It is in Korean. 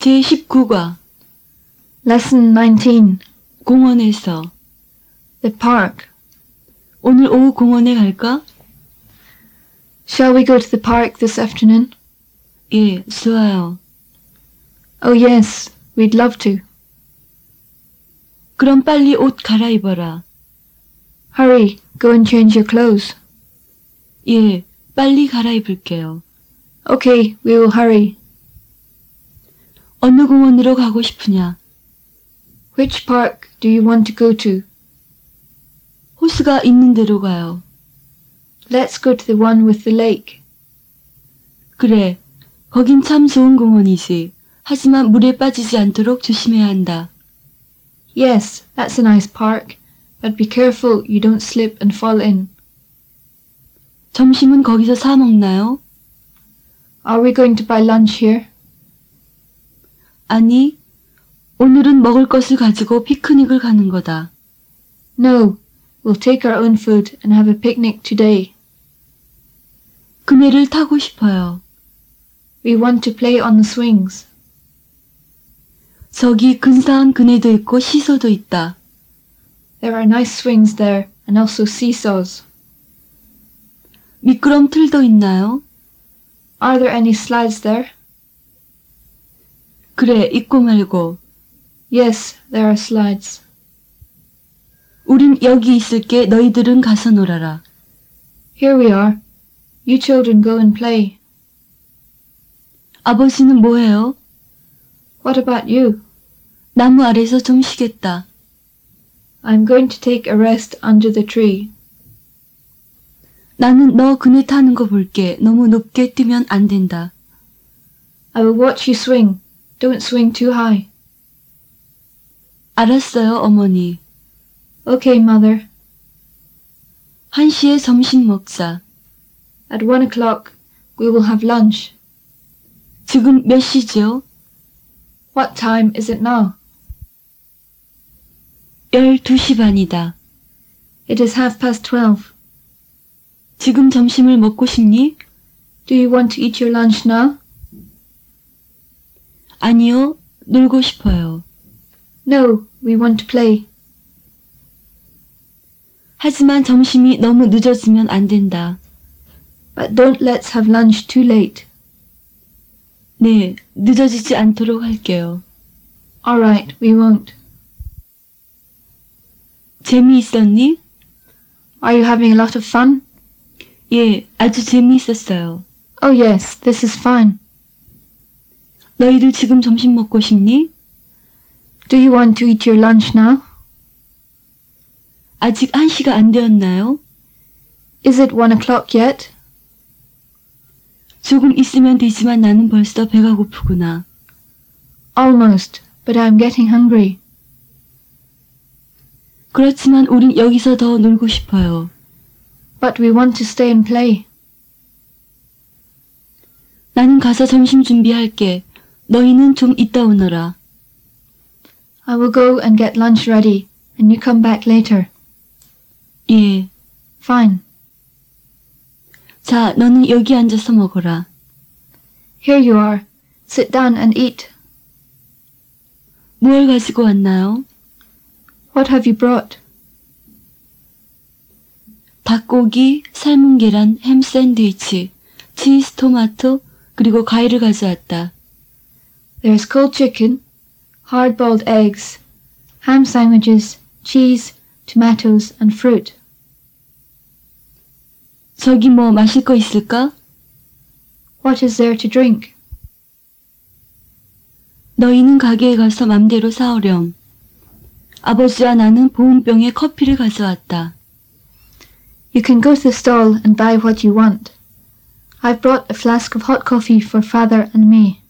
제19과 Lesson 19. 공원에서 The park. 오늘 오후 공원에 갈까? Shall we go to the park this afternoon? 예, 좋아요. Oh yes, we'd love to. 그럼 빨리 옷 갈아입어라. Hurry, go and change your clothes. 예, 빨리 갈아입을게요. Okay, we will hurry. 어느 공원으로 가고 싶으냐? Which park do you want to go to? 호수가 있는 데로 가요. Let's go to the one with the lake. 그래, 거긴 참 좋은 공원이지. 하지만 물에 빠지지 않도록 조심해야 한다. Yes, that's a nice park, but be careful you don't slip and fall in. 점심은 거기서 사 먹나요? Are we going to buy lunch here? 아니, 오늘은 먹을 것을 가지고 피크닉을 가는 거다. No, we'll take our own food and have a picnic today. 그네를 타고 싶어요. We want to play on the swings. 저기 근사한 그네도 있고 시소도 있다. There are nice swings there and also seesaws. 미끄럼틀도 있나요? Are there any slides there? 그래, 있고 말고. Yes, there are slides. 우린 여기 있을게. 너희들은 가서 놀아라. Here we are. You children go and play. 아버지는 뭐해요? What about you? 나무 아래서 좀 쉬겠다. I'm going to take a rest under the tree. 나는 너 그네 타는 거 볼게. 너무 높게 뛰면 안 된다. I will watch you swing. Don't swing too high. 알았어요, 어머니. Okay, mother. 1시에 점심 먹자. At 1 o'clock, we will have lunch. 지금 몇 시죠? What time is it now? 12시 반이다. It is 12:30. 지금 점심을 먹고 싶니? Do you want to eat your lunch now? 아니요, 놀고 싶어요. No, we want to play. 하지만 점심이 너무 늦어지면 안 된다. But don't let's have lunch too late. 네, 늦어지지 않도록 할게요. All right, we won't. 재미있었니? Are you having a lot of fun? 예, 아주 재미있었어요. Oh yes, this is fine. 너희들 지금 점심 먹고 싶니? Do you want to eat your lunch now? 아직 1시가 안 되었나요? Is it 1 o'clock yet? 조금 있으면 되지만 나는 벌써 배가 고프구나. Almost, but I'm getting hungry. 그렇지만 우린 여기서 더 놀고 싶어요. But we want to stay and play. 나는 가서 점심 준비할게. 너희는 좀 이따 오너라. I will go and get lunch ready, and you come back later. 예. Fine. 자, 너는 여기 앉아서 먹어라. Here you are. Sit down and eat. 무얼 가지고 왔나요? What have you brought? 닭고기, 삶은 계란, 햄 샌드위치, 치즈, 토마토, 그리고 과일을 가져왔다. There's cold chicken, hard-boiled eggs, ham sandwiches, cheese, tomatoes, and fruit. 저기 뭐 마실 거 있을까? What is there to drink? 너희는 가게에 가서 맘대로 사오렴. 아버지와 나는 보온병에 커피를 가져왔다. You can go to the stall and buy what you want. I've brought a flask of hot coffee for father and me.